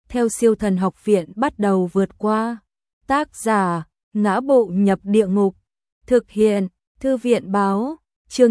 theo Siêu Thần Học Viện bắt đầu vượt qua. Tác giả: Ngã Bộ Nhập Địa Ngục. Thực hiện: Thư viện báo. Chương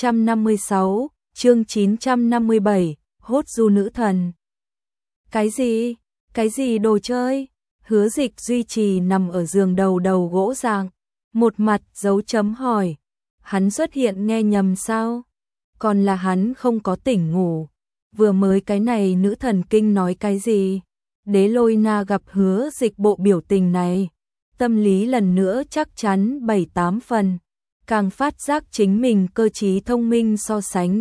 956, chương 957, hốt du nữ thần. Cái gì? Cái gì đồ chơi? Hứa Dịch duy trì nằm ở giường đầu gỗ dạng, một mặt dấu chấm hỏi. Hắn xuất hiện nghe nhầm sao? Còn là hắn không có tỉnh ngủ. Vừa mới cái này nữ thần kinh nói cái gì? Đế Lôi Na gặp Hứa Dịch bộ biểu tình này, tâm lý lần nữa chắc chắn 7-8 phần, càng phát giác chính mình cơ trí thông minh so sánh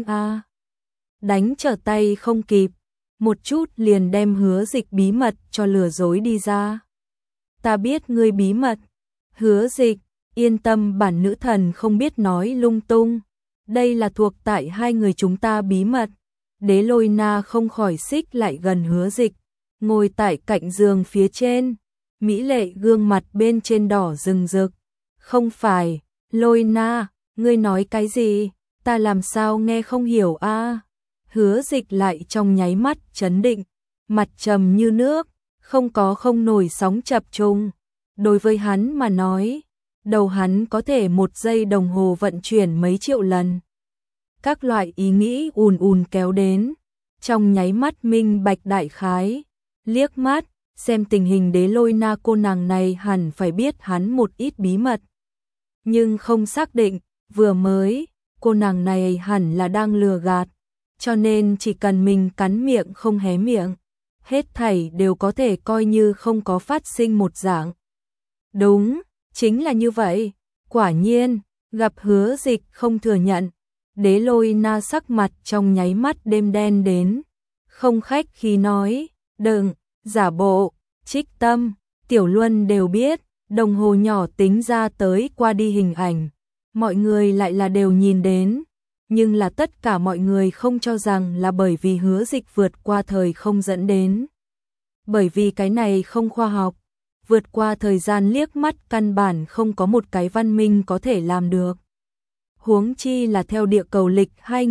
đánh trở tay không kịp, một chút liền đem Hứa Dịch bí mật cho lừa dối đi ra. Ta biết ngươi bí mật. Hứa Dịch, yên tâm, bản nữ thần không biết nói lung tung. Đây là thuộc tại hai người chúng ta bí mật. Đế Lôi Na không khỏi xích lại gần Hứa Dịch, ngồi tại cạnh giường phía trên, mỹ lệ gương mặt bên trên đỏ rừng rực. Không phải, Lôi Na, ngươi nói cái gì? Ta làm sao nghe không hiểu a? Hứa Dịch lại trong nháy mắt chấn định, mặt trầm như nước, không nổi sóng chập trùng. Đối với hắn mà nói, đầu hắn có thể 1 giây đồng hồ vận chuyển mấy triệu lần. Các loại ý nghĩ ùn kéo đến, trong nháy mắt minh bạch đại khái, liếc mắt, xem tình hình Đế Lôi Na cô nàng này hẳn phải biết hắn một ít bí mật. Nhưng không xác định, vừa mới, cô nàng này hẳn là đang lừa gạt, cho nên chỉ cần mình cắn miệng không hé miệng, hết thảy đều có thể coi như không có phát sinh một dạng. Đúng, chính là như vậy. Quả nhiên, gặp Hứa Dịch không thừa nhận, Đế Lôi Na sắc mặt trong nháy mắt đêm đen đến, không khách khí nói, đừng, giả bộ, Trích Tâm, Tiểu Luân đều biết, đồng hồ nhỏ tính ra tới qua đi hình ảnh, mọi người lại là đều nhìn đến, nhưng là tất cả mọi người không cho rằng là bởi vì Hứa Dịch vượt qua thời không dẫn đến. Bởi vì cái này không khoa học, vượt qua thời gian liếc mắt căn bản không có một cái văn minh có thể làm được. Huống chi là theo địa cầu lịch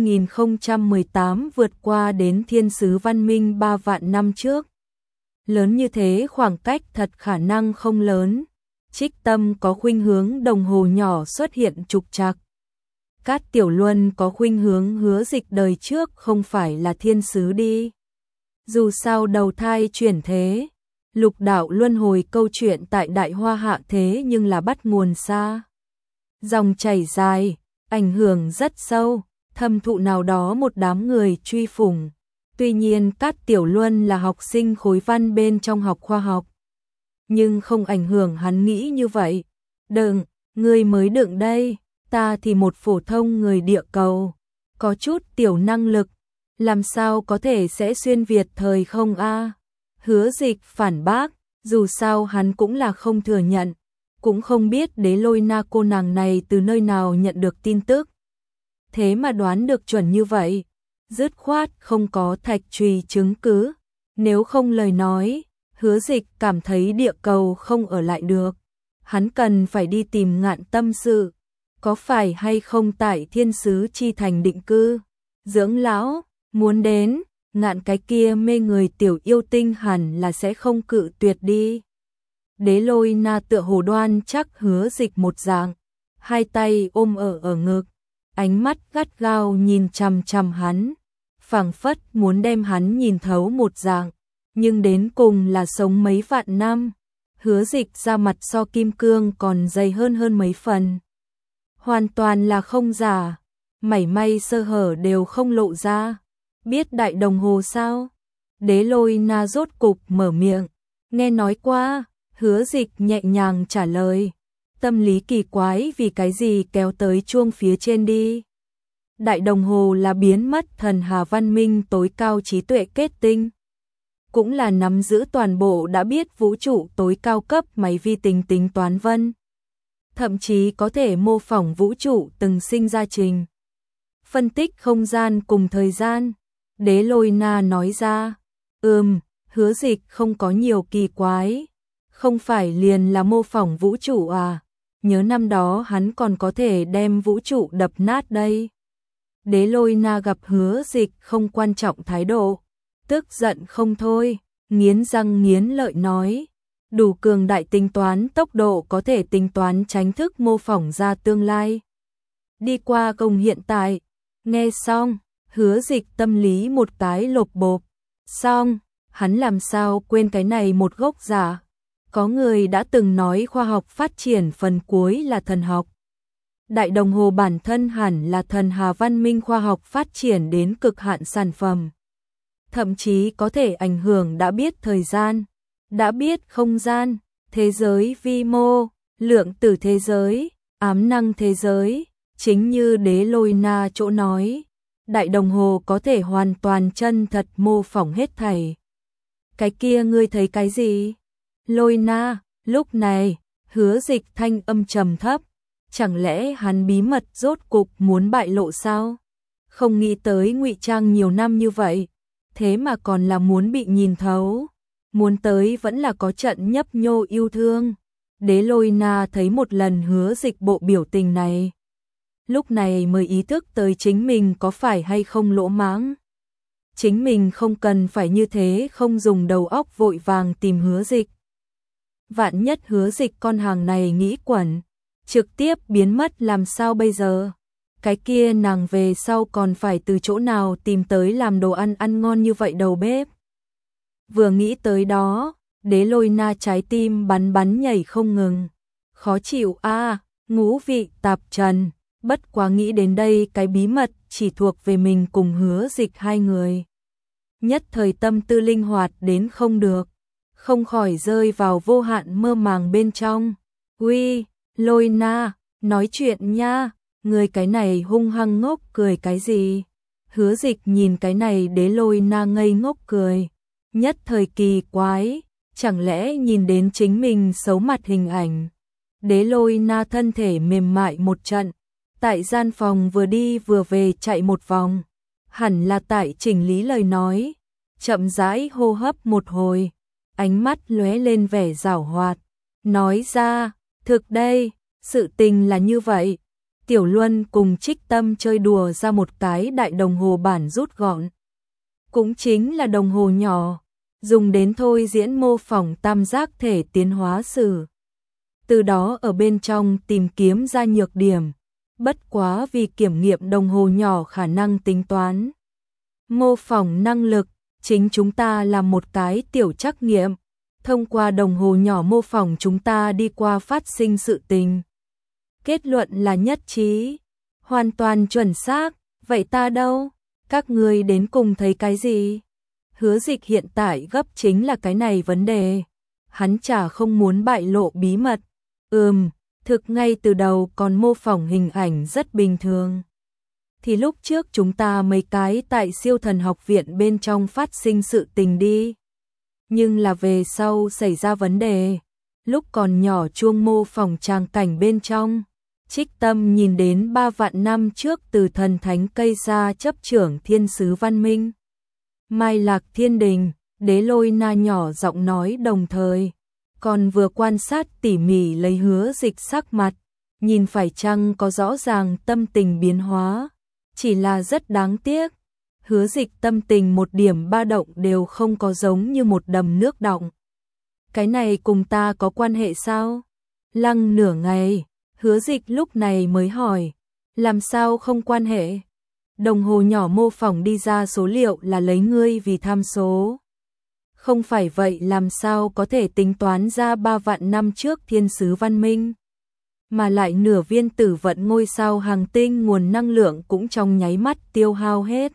2018 vượt qua đến thiên sứ văn minh 3 vạn năm trước. Lớn như thế khoảng cách thật khả năng không lớn. Trích Tâm có khuynh hướng đồng hồ nhỏ xuất hiện trục trặc. Cát Tiểu Luân có khuynh hướng Hứa Dịch đời trước không phải là thiên sứ đi. Dù sao đầu thai chuyển thế, lục đạo luân hồi câu chuyện tại Đại Hoa Hạ thế nhưng là bắt nguồn xa. Dòng chảy dài, ảnh hưởng rất sâu, thâm thụ nào đó một đám người truy phủng. Tuy nhiên Cát Tiểu Luân là học sinh khối văn bên trong học khoa học, nhưng không ảnh hưởng hắn nghĩ như vậy. Đừng, ngươi mới đừng đây, ta thì một phổ thông người địa cầu, có chút tiểu năng lực, làm sao có thể sẽ xuyên việt thời không a? Hứa Dịch phản bác, dù sao hắn cũng là không thừa nhận, cũng không biết Đế Lôi Na cô nàng này từ nơi nào nhận được tin tức. Thế mà đoán được chuẩn như vậy, dứt khoát không có thạch truy chứng cứ, nếu không lời nói, Hứa Dịch cảm thấy địa cầu không ở lại được, hắn cần phải đi tìm Ngạn tâm sự, có phải hay không tại thiên sứ chi thành định cư, dưỡng lão, muốn đến, Ngạn cái kia mê người tiểu yêu tinh hẳn là sẽ không cự tuyệt đi. Đế Lôi Na tựa hồ đoan chắc Hứa Dịch một dạng, hai tay ôm ở ngực, ánh mắt gắt gao nhìn chằm chằm hắn, phảng phất muốn đem hắn nhìn thấu một dạng, nhưng đến cùng là sống mấy vạn năm. Hứa Dịch da mặt so kim cương còn dày hơn mấy phần, hoàn toàn là không giả, mảy may sơ hở đều không lộ ra. Biết đại đồng hồ sao? Đế Lôi Na rốt cục mở miệng, nghe nói qua. Hứa Dịch nhẹ nhàng trả lời, tâm lý kỳ quái vì cái gì kéo tới chuông phía trên đi. Đại đồng hồ là biến mất thần hà văn minh tối cao trí tuệ kết tinh, cũng là nắm giữ toàn bộ đã biết vũ trụ tối cao cấp máy vi tính tính toán vân, thậm chí có thể mô phỏng vũ trụ từng sinh ra trình, phân tích không gian cùng thời gian. Đế Lôi Na nói ra, Hứa Dịch không có nhiều kỳ quái, không phải liền là mô phỏng vũ trụ à, nhớ năm đó hắn còn có thể đem vũ trụ đập nát đây. Đế Lôi Na gặp Hứa Dịch không quan trọng thái độ, tức giận không thôi, nghiến răng nghiến lợi nói, đủ cường đại tính toán tốc độ có thể tính toán tránh thức mô phỏng ra tương lai. Đi qua công hiện tại, nghe xong, Hứa Dịch tâm lý một cái lộp bộp, xong, hắn làm sao quên cái này một gốc giả. Có người đã từng nói khoa học phát triển phần cuối là thần học. Đại đồng hồ bản thân hẳn là thần hà văn minh khoa học phát triển đến cực hạn sản phẩm. Thậm chí có thể ảnh hưởng đã biết thời gian, đã biết không gian, thế giới vi mô, lượng tử thế giới, ám năng thế giới, chính như Đế Lôi Na chỗ nói, đại đồng hồ có thể hoàn toàn chân thật mô phỏng hết thảy. Cái kia ngươi thấy cái gì? Lôi Na, lúc này, Hứa Dịch thanh âm trầm thấp, chẳng lẽ hắn bí mật rốt cục muốn bại lộ sao? Không nghĩ tới ngụy trang nhiều năm như vậy, thế mà còn là muốn bị nhìn thấu, muốn tới vẫn là có trận nhấp nhô yêu thương. Đế Lôi Na thấy một lần Hứa Dịch bộ biểu tình này, lúc này mới ý thức tới chính mình có phải hay không lỗ mãng. Chính mình không cần phải như thế, không dùng đầu óc vội vàng tìm Hứa Dịch. Vạn nhất Hứa Dịch con hàng này nghĩ quẩn, trực tiếp biến mất làm sao bây giờ? Cái kia nàng về sau còn phải từ chỗ nào tìm tới làm đồ ăn ăn ngon như vậy đầu bếp? Vừa nghĩ tới đó, Đế Lôi Na trái tim bắn nhảy không ngừng. Khó chịu a, ngũ vị tạp trần, bất quá nghĩ đến đây cái bí mật chỉ thuộc về mình cùng Hứa Dịch hai người. Nhất thời tâm tư linh hoạt đến không được, không khỏi rơi vào vô hạn mơ màng bên trong. Uy, Lôi Na, nói chuyện nha, người cái này hung hăng ngốc cười cái gì? Hứa Dịch nhìn cái này Đế Lôi Na ngây ngốc cười, nhất thời kỳ quái, chẳng lẽ nhìn đến chính mình xấu mặt hình ảnh. Đế Lôi Na thân thể mềm mại một trận, tại gian phòng vừa đi vừa về chạy một vòng, hẳn là tại chỉnh lý lời nói, chậm rãi hô hấp một hồi, ánh mắt lóe lên vẻ giảo hoạt, nói ra, thực đây, sự tình là như vậy. Tiểu Luân cùng Trích Tâm chơi đùa ra một cái đại đồng hồ bản rút gọn, cũng chính là đồng hồ nhỏ, dùng đến thôi diễn mô phỏng tam giác thể tiến hóa sử. Từ đó ở bên trong tìm kiếm ra nhược điểm, bất quá vì kiểm nghiệm đồng hồ nhỏ khả năng tính toán, mô phỏng năng lực, chính chúng ta làm một cái tiểu trắc nghiệm, thông qua đồng hồ nhỏ mô phỏng chúng ta đi qua phát sinh sự tình. Kết luận là nhất trí, hoàn toàn chuẩn xác, vậy ta đâu? Các ngươi đến cùng thấy cái gì? Hứa Dịch hiện tại gấp chính là cái này vấn đề. Hắn chả không muốn bại lộ bí mật. Thực ngay từ đầu còn mô phỏng hình ảnh rất bình thường. Thì lúc trước chúng ta mấy cái tại siêu thần học viện bên trong phát sinh sự tình đi. Nhưng là về sau xảy ra vấn đề. Lúc còn nhỏ chuông mô phỏng tràng cảnh bên trong. Trích Tâm nhìn đến 3 vạn năm trước từ thần thánh cây ra chấp trưởng thiên sứ văn minh. Mai Lạc Thiên Đình, Đế Lôi Na nhỏ giọng nói đồng thời, còn vừa quan sát tỉ mỉ lấy Hứa Dịch sắc mặt, nhìn phải chăng có rõ ràng tâm tình biến hóa, chỉ là rất đáng tiếc. Hứa Dịch tâm tình một điểm ba động đều không có, giống như một đầm nước đọng. Cái này cùng ta có quan hệ sao? Lăng nửa ngày, Hứa Dịch lúc này mới hỏi, làm sao không quan hệ? Đồng hồ nhỏ mô phỏng đi ra số liệu là lấy ngươi vì tham số. Không phải vậy làm sao có thể tính toán ra 3 vạn năm trước thiên sứ văn minh? Mà lại nửa viên tử vận ngôi sao hàng tinh nguồn năng lượng cũng trong nháy mắt tiêu hao hết.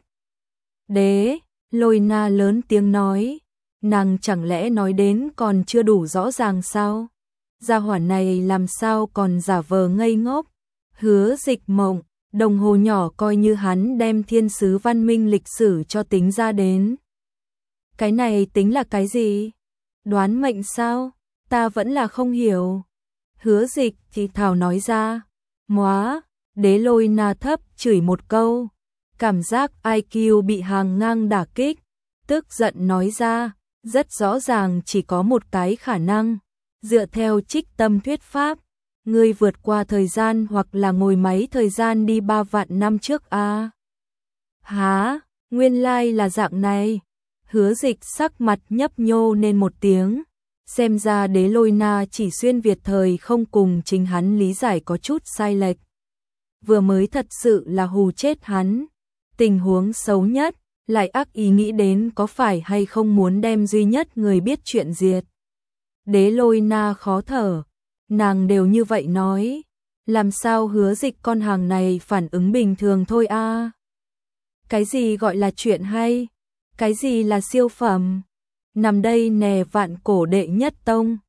Đế, Lôi Na lớn tiếng nói, nàng chẳng lẽ nói đến còn chưa đủ rõ ràng sao? Gia hỏa này làm sao còn giả vờ ngây ngốc? Hứa Dịch mộng, đồng hồ nhỏ coi như hắn đem thiên sứ văn minh lịch sử cho tính ra đến. Cái này tính là cái gì? Đoán mệnh sao? Ta vẫn là không hiểu. Hứa Dịch thì thào nói ra. Móa, Đế Lôi Na thấp chửi một câu. Cảm giác IQ bị hàng ngang đả kích. Tức giận nói ra, rất rõ ràng chỉ có một cái khả năng. Dựa theo Trích Tâm thuyết pháp, ngươi vượt qua thời gian hoặc là ngồi máy thời gian đi 3 vạn năm trước a. Hả, nguyên lai là dạng này. Hứa Dịch sắc mặt nhấp nhô nên một tiếng, xem ra Đế Lôi Na chỉ xuyên Việt thời không cùng chính hắn lý giải có chút sai lệch. Vừa mới thật sự là hù chết hắn, tình huống xấu nhất, lại ác ý nghĩ đến có phải hay không muốn đem duy nhất người biết chuyện diệt. Đế Lôi Na khó thở, nàng đều như vậy nói, làm sao Hứa Dịch con hàng này phản ứng bình thường thôi a. Cái gì gọi là chuyện hay? Cái gì là siêu phẩm? Nằm đây nè vạn cổ đệ nhất tông.